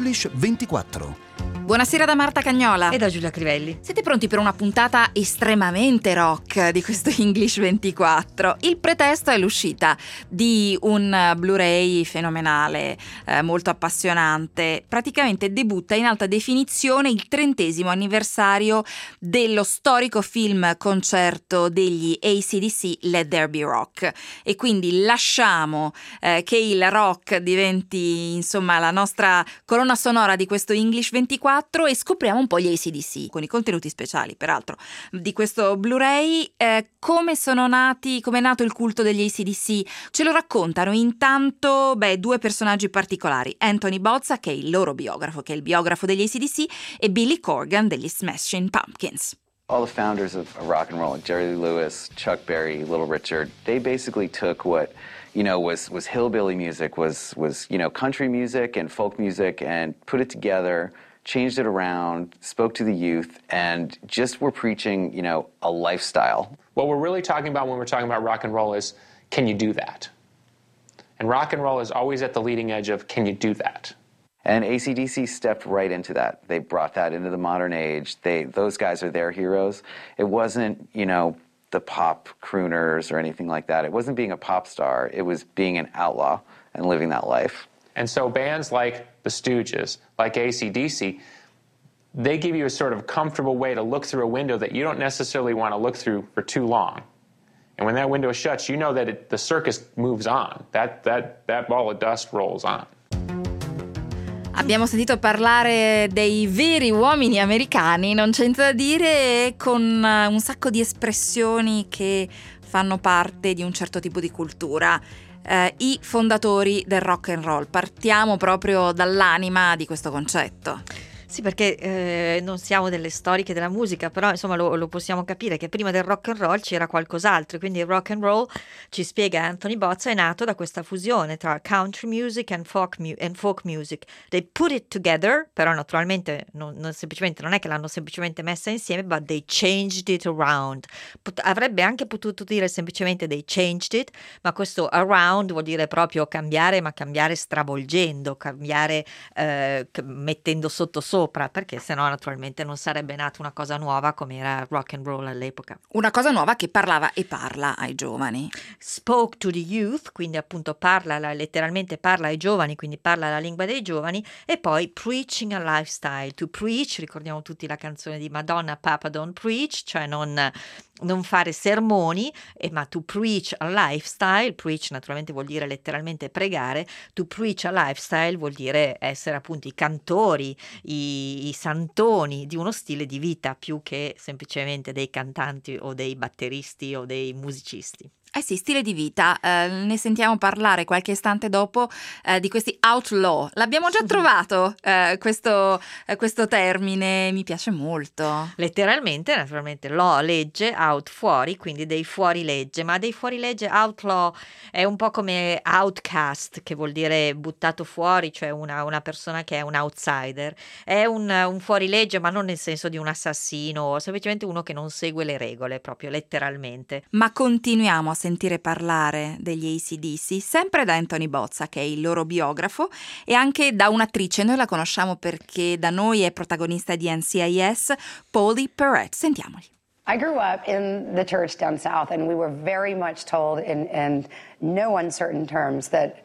English 24. Buonasera da Marta Cagnola e da Giulia Crivelli. Siete pronti per una puntata estremamente rock di questo English 24? Il pretesto è l'uscita di un Blu-ray fenomenale, molto appassionante. Praticamente debutta in alta definizione il 30° anniversario dello storico film concerto degli AC/DC Let There Be Rock, e quindi lasciamo che il rock diventi insomma la nostra colonna sonora di questo English 24 e scopriamo un po' gli AC/DC con i contenuti speciali peraltro di questo Blu-ray. Come sono nati, come è nato il culto degli AC/DC? Ce lo raccontano intanto due personaggi particolari: Anthony Bozza, che è il loro biografo, che è il biografo degli AC/DC, e Billy Corgan degli Smashing Pumpkins. All the founders of rock and roll, Jerry Lee Lewis, Chuck Berry, Little Richard, they basically took what was hillbilly music, was country music and folk music, and put it together, changed it around, spoke to the youth, and just were preaching, a lifestyle. What we're really talking about when we're talking about rock and roll is, can you do that? And rock and roll is always at the leading edge of, can you do that? And AC/DC stepped right into that. They brought that into the modern age. Those guys are their heroes. It wasn't, the pop crooners or anything like that. It wasn't being a pop star. It was being an outlaw and living that life. And so bands like the Stooges, like AC/DC, they give you a sort of comfortable way to look through a window that you don't necessarily want to look through for too long. And when that window shuts, you know that the circus moves on. That ball of dust rolls on. Abbiamo sentito parlare dei veri uomini americani, non c'è niente da dire, con un sacco di espressioni che fanno parte di un certo tipo di cultura. I fondatori del rock and roll. Partiamo proprio dall'anima di questo concetto. Sì, perché non siamo delle storiche della musica, però insomma lo possiamo capire che prima del rock and roll c'era qualcos'altro, quindi il rock and roll, ci spiega Anthony Bozza, è nato da questa fusione tra country music and folk music. They put it together, però naturalmente non è che l'hanno semplicemente messa insieme, but they changed it around. Avrebbe anche potuto dire semplicemente they changed it, ma questo around vuol dire proprio cambiare, ma cambiare stravolgendo, cambiare mettendo sopra, perché sennò naturalmente non sarebbe nata una cosa nuova come era rock and roll all'epoca. Una cosa nuova che parlava e parla ai giovani. Spoke to the youth, quindi appunto letteralmente parla ai giovani, quindi parla la lingua dei giovani, e poi preaching a lifestyle. To preach, ricordiamo tutti la canzone di Madonna, Papa Don't Preach, cioè non fare sermoni, ma to preach a lifestyle. Preach naturalmente vuol dire letteralmente pregare, to preach a lifestyle vuol dire essere appunto i cantori, i santoni di uno stile di vita, più che semplicemente dei cantanti o dei batteristi o dei musicisti. Eh sì, stile di vita, ne sentiamo parlare qualche istante dopo di questi outlaw. L'abbiamo già trovato questo termine, mi piace molto. Letteralmente, naturalmente, law, legge, out, fuori, quindi dei fuorilegge, ma dei fuorilegge, outlaw è un po' come outcast, che vuol dire buttato fuori, cioè una persona che è un outsider. È un fuorilegge, ma non nel senso di un assassino, semplicemente uno che non segue le regole, proprio letteralmente. Ma continuiamo a sentire parlare degli AC/DC sempre da Anthony Bozza, che è il loro biografo, e anche da un'attrice. Noi la conosciamo perché da noi è protagonista di NCIS, Pauley Perrette. Sentiamoli. I grew up in the church down south, and we were very much told in no uncertain terms that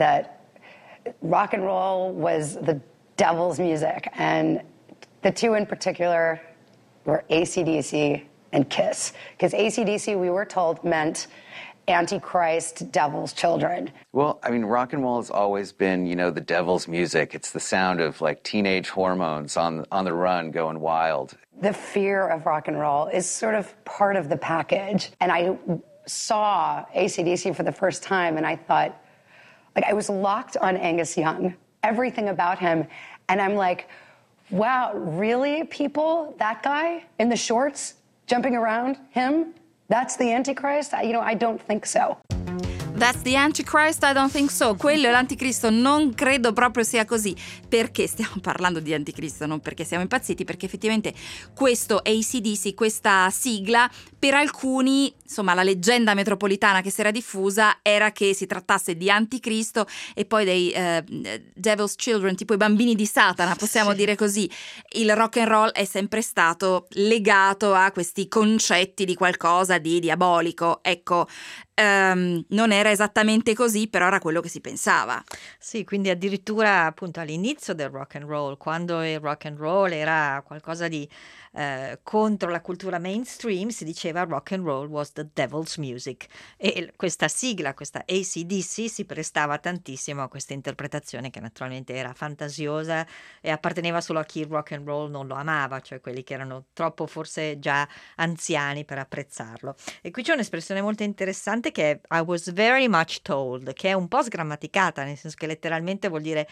rock and roll was the devil's music, and the two in particular were AC/DC and Kiss, because AC/DC, we were told, meant Antichrist, devil's children. Well, I mean, rock and roll has always been, the devil's music. It's the sound of like teenage hormones on the run going wild. The fear of rock and roll is sort of part of the package. And I saw AC/DC for the first time, and I thought, I was locked on Angus Young, everything about him. And I'm like, wow, really, people? That guy in the shorts, jumping around, him? That's the Antichrist? I don't think so. That's the Antichrist? I don't think so. Quello è l'anticristo, non credo proprio sia così. Perché stiamo parlando di anticristo? Non perché siamo impazziti, perché effettivamente questo AC/DC, questa sigla, per alcuni, insomma, la leggenda metropolitana che si era diffusa era che si trattasse di anticristo e poi dei Devil's Children, tipo i bambini di Satana, possiamo dire così. Il rock and roll è sempre stato legato a questi concetti di qualcosa di diabolico. Ecco, non era esattamente così, però era quello che si pensava. Sì, quindi addirittura appunto all'inizio del rock and roll, quando il rock and roll era qualcosa di contro la cultura mainstream, si diceva rock and roll was the devil's music, e questa sigla, questa AC/DC, si prestava tantissimo a questa interpretazione che naturalmente era fantasiosa e apparteneva solo a chi il rock and roll non lo amava, cioè quelli che erano troppo forse già anziani per apprezzarlo. E qui c'è un'espressione molto interessante che è I was very much told, che è un po' sgrammaticata, nel senso che letteralmente vuol dire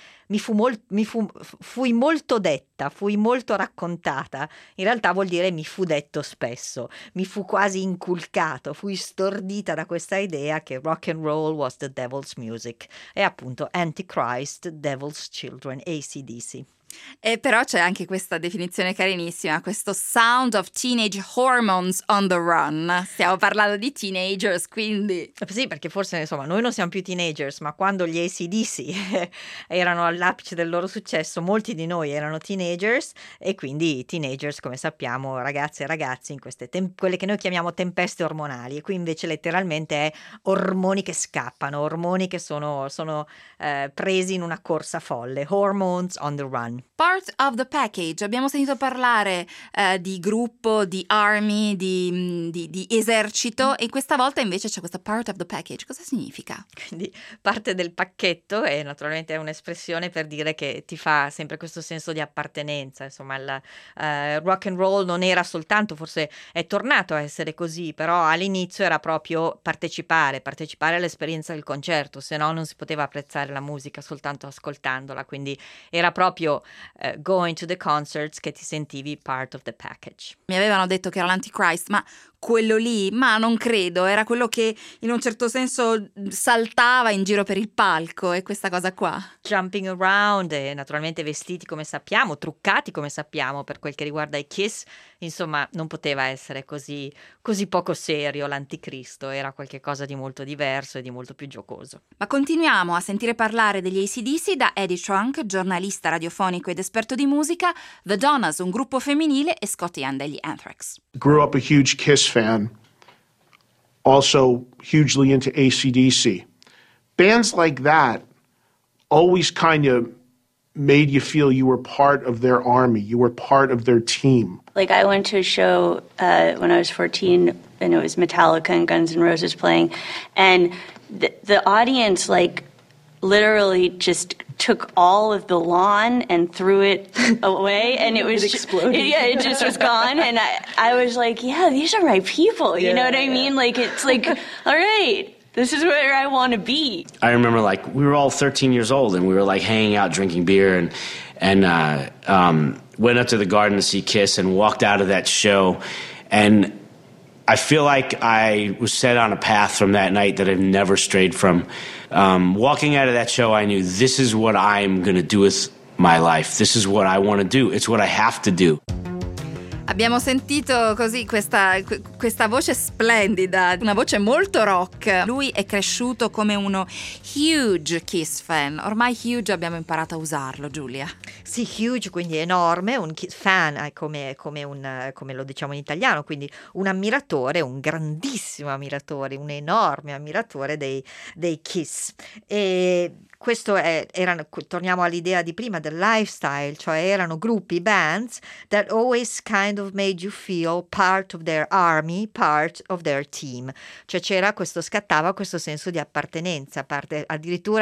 fui molto detta, fui molto raccontata. In realtà vuol dire mi fu detto spesso, mi fu quasi inculcato, fui stordita da questa idea che rock and roll was the devil's music, e appunto Antichrist, Devil's Children, AC/DC. E però c'è anche questa definizione carinissima, questo sound of teenage hormones on the run. Stiamo parlando di teenagers, quindi... Sì, perché forse insomma noi non siamo più teenagers, ma quando gli AC/DC erano all'apice del loro successo, molti di noi erano teenagers, e quindi teenagers, come sappiamo, ragazze e ragazzi in queste quelle che noi chiamiamo tempeste ormonali, e qui invece letteralmente è ormoni che scappano, ormoni che sono presi in una corsa folle, hormones on the run. Part of the package. Abbiamo sentito parlare di gruppo, di army, di esercito, e questa volta invece c'è questa part of the package. Cosa significa? Quindi parte del pacchetto, e naturalmente è un'espressione per dire che ti fa sempre questo senso di appartenenza. Insomma, il rock and roll non era soltanto, forse è tornato a essere così, però all'inizio era proprio partecipare all'esperienza del concerto, se no non si poteva apprezzare la musica soltanto ascoltandola, quindi era proprio going to the concerts che ti sentivi part of the package. Mi avevano detto che era l'Antichrist, ma quello lì, ma non credo, era quello che in un certo senso saltava in giro per il palco, e questa cosa qua. Jumping around, e naturalmente vestiti come sappiamo, truccati come sappiamo per quel che riguarda i Kiss, insomma non poteva essere così poco serio l'anticristo, era qualcosa di molto diverso e di molto più giocoso. Ma continuiamo a sentire parlare degli AC/DC da Eddie Trunk, giornalista radiofonico ed esperto di musica, The Donnas, un gruppo femminile, e Scotty Ian degli Anthrax. Grew up a huge Kiss fan, also hugely into AC/DC. Bands like that always kind of made you feel you were part of their army, you were part of their team. Like, I went to a show when I was 14, and it was Metallica and Guns N' Roses playing, and the audience, like, literally just took all of the lawn and threw it away, and it was exploded. It just was gone, and I was like, yeah, these are my people, you know what I mean? Like, it's like, all right, this is where I want to be. I remember, like, we were all 13 years old, and we were, like, hanging out, drinking beer, and went up to the Garden to see Kiss, and walked out of that show, and I feel like I was set on a path from that night that I've never strayed from. Walking out of that show, I knew this is what I'm going to do with my life. This is what I want to do. It's what I have to do. Abbiamo sentito così questa voce splendida, una voce molto rock. Lui è cresciuto come uno huge Kiss fan. Ormai huge abbiamo imparato a usarlo, Giulia. Sì, huge, quindi enorme, un fan come lo diciamo in italiano, quindi un ammiratore, un grandissimo ammiratore, un enorme ammiratore dei Kiss. E questo torniamo all'idea di prima del lifestyle, cioè erano gruppi, bands that always kind of made you feel part of their army, part of their team, cioè scattava questo senso di appartenenza, addirittura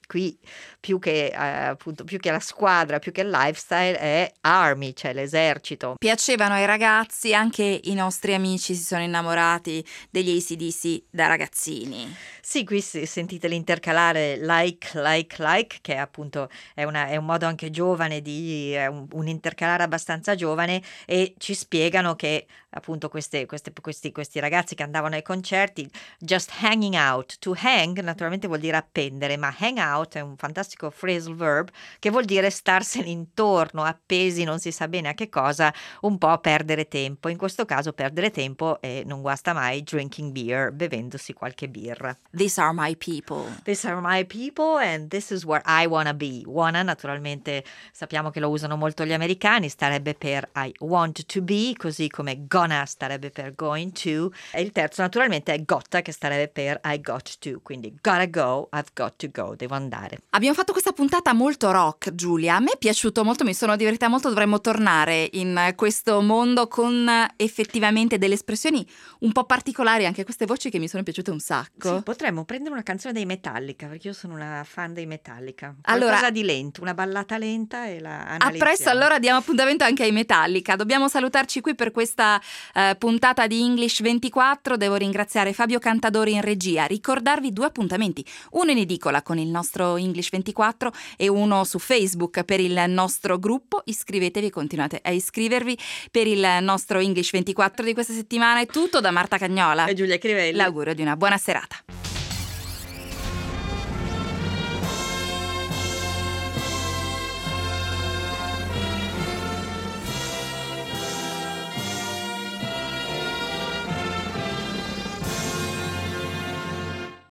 qui più che appunto più che la squadra, più che il lifestyle è army, cioè l'esercito. Piacevano ai ragazzi, anche i nostri amici si sono innamorati degli AC/DC da ragazzini. Sì, qui sentite l'intercalare like, che appunto è un modo anche giovane è un intercalare abbastanza giovane, e ci spiegano che appunto questi ragazzi che andavano ai concerti, just hanging out. To hang naturalmente vuol dire appendere, ma hang out è un fantastico phrasal verb che vuol dire starsene intorno, appesi non si sa bene a che cosa, un po' perdere tempo. In questo caso perdere tempo, e non guasta mai, drinking beer, bevendosi qualche birra. These are my people. These are my people and this is where I wanna be. Wanna naturalmente sappiamo che lo usano molto gli americani, starebbe per I want to be, così come gonna starebbe per going to, e il terzo naturalmente è gotta, che starebbe per I got to, quindi gotta go, I've got to go, devo andare. Abbiamo fatto questa puntata molto rock, Giulia, a me è piaciuto molto, mi sono divertita molto, dovremmo tornare in questo mondo con effettivamente delle espressioni un po' particolari, anche queste voci che mi sono piaciute un sacco. Sì, potremmo prendere una canzone dei Metallica, perché io sono una fan dei Metallica. Allora, qualcosa di lento, una ballata lenta, e la analizziamo. A presto, allora diamo appuntamento anche ai Metallica. Dobbiamo salutarci qui per questa puntata di English 24. Devo ringraziare Fabio Cantadori in regia, ricordarvi 2 appuntamenti, uno in edicola con il nostro English 24 e uno su Facebook per il nostro gruppo. Iscrivetevi, continuate a iscrivervi per il nostro English 24 di questa settimana. È tutto da Marta Cagnola e Giulia Crivelli. L'augurio di una buona serata.